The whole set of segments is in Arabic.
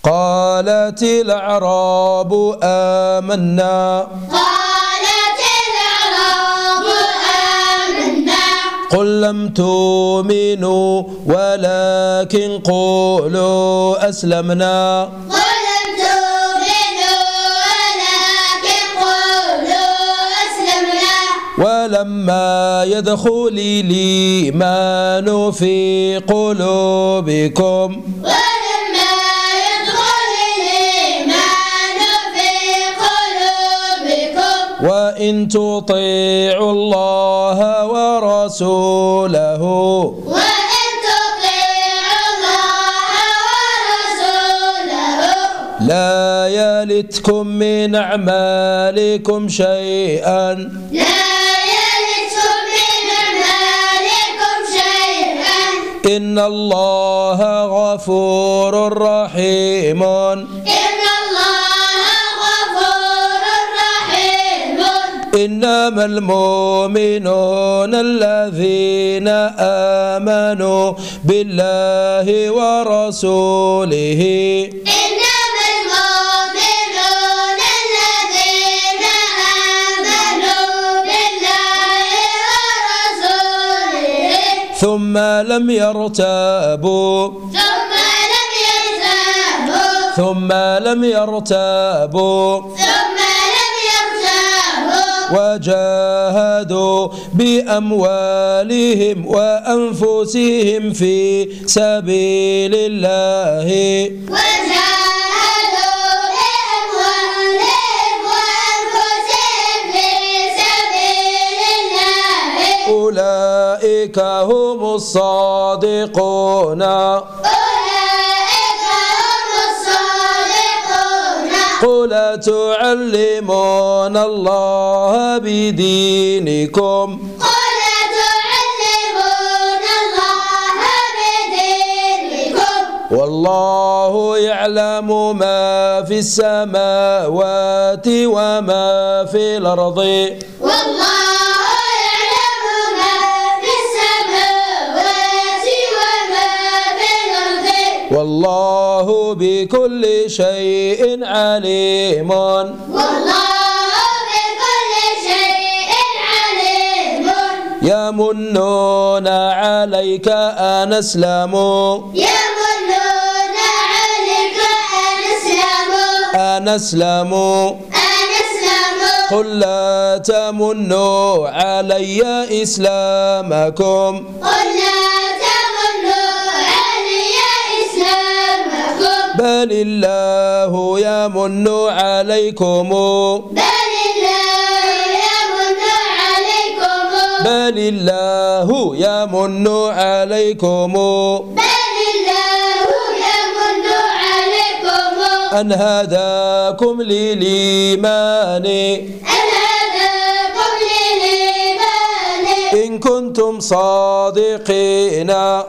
قالت الأعراب آمنا قل لم تؤمنوا ولكن قولوا أسلمنا ولما يدخل الإيمان في قلوبكم وإن تطيعوا الله ورسوله لا يلتكم من أعمالكم شيئا إن الله غفور رحيم إنما المؤمنون الذين آمنوا بالله ورسوله ثم لم يرتابوا وجاهدوا بأموالهم وأنفسهم في سبيل الله أولئك هم الصادقون قل تعلمون الله بدينكم والله يعلم ما في السماوات وما في الأرض والله بكل شيء عليم يمنون عليك أن أسلموا قل لا تمنوا علي إسلامكم بل الله يمن عليكم أن هداكم للإيمان إن كنتم صادقين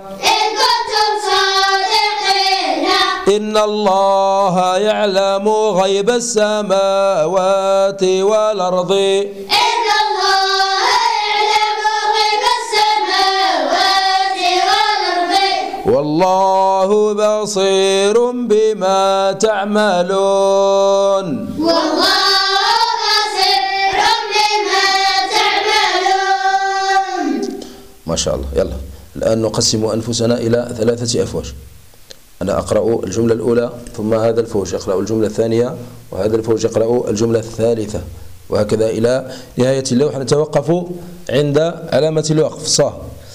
إن الله يعلم غيب السماوات والأرض والله بصير بما تعملون ما شاء الله. يلا الآن نقسم أنفسنا إلى 3 أفواج. أنا أقرأ الجملة الأولى ثم هذا الفوج يقرأ الجملة الثانية وهذا الفوج يقرأ الجملة الثالثة وهكذا إلى نهاية اللوح. نتوقف عند علامة الوقف صح.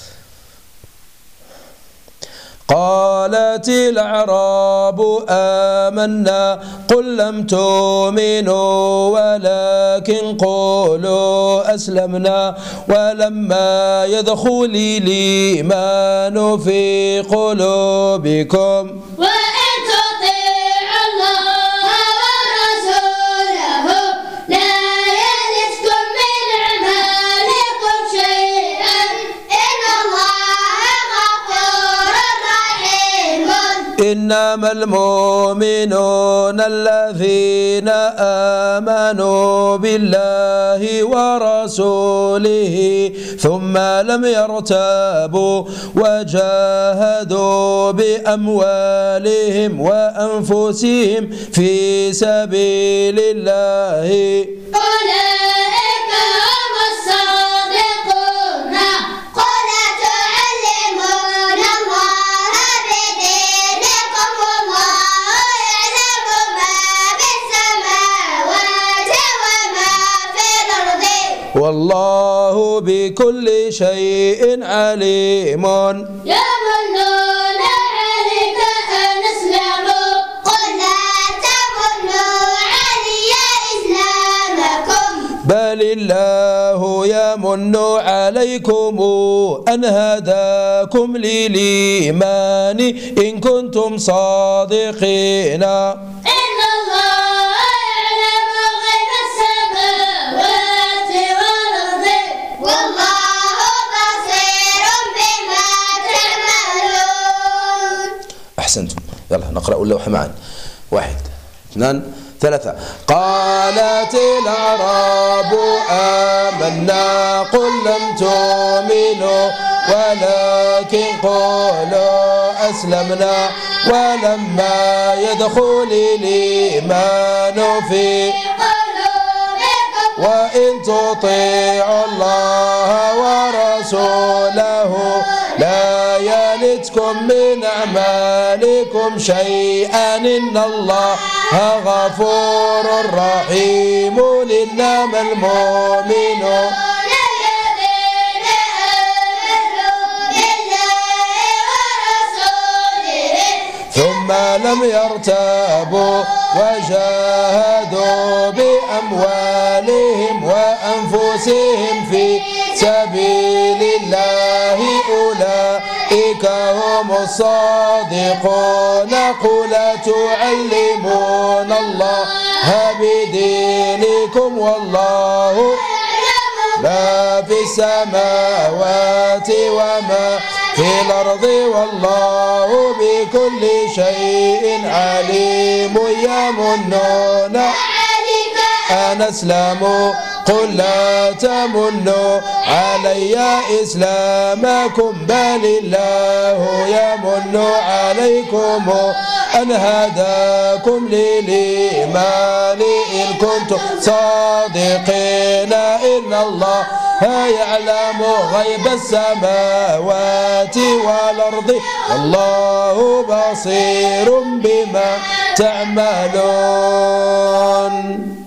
قالت الأعراب آمنا قل لم تؤمنوا ولكن قولوا أسلمنا ولما يدخل الإيمان في قلوبكم وإن تطيعوا الله ورسوله لا يلتكم من أعمالكم شيئا إن الله غفور رحيم. إن إنما المؤمنون الذين آمنوا بالله ورسوله ثم لم يرتابوا وجاهدوا بأموالهم وأنفسهم في سبيل الله. أولئك هم الصادقون. قل تعلمون الله بدينكم والله يعلم ما في السماوات وما في الأرض والله بكل شيء عليم. يمنون عليك أن أسلموا. قل لا تمنوا علي إسلامكم بل الله يمن عليكم أن هداكم للإيمان إن كنتم صادقين. إن الله يعلم غيب السماوات والأرض والله بصير بما تعملون. أحسنتم. يلا نقرأ اللوحة معا. 1 2 3. قالت الأعراب آمنا قل لم تؤمنوا ولكن قولوا أسلمنا ولما يدخل الإيمان في قلوبكم وإن تطيعوا الله ورسوله لا يلتكم من أعمالكم شيئا إن الله غفور رحيم. إنما المؤمنون الذين آمنوا بالله ورسوله ثم لم يرتابوا وجاهدوا بأموالهم وأنفسهم في سبيل الله أولئك هم الصادقون. قل تعلمون الله بدينكم والله ما في السماوات وما في الأرض والله بكل شيء عليم. يمنون عليك أن أسلموا قل لا تمنوا علي إسلامكم بل الله يمن عليكم أن هداكم للإيمان إن كنتم صادقين. إن الله يعلم غيب السماوات والأرض والله بصير بما تعملون.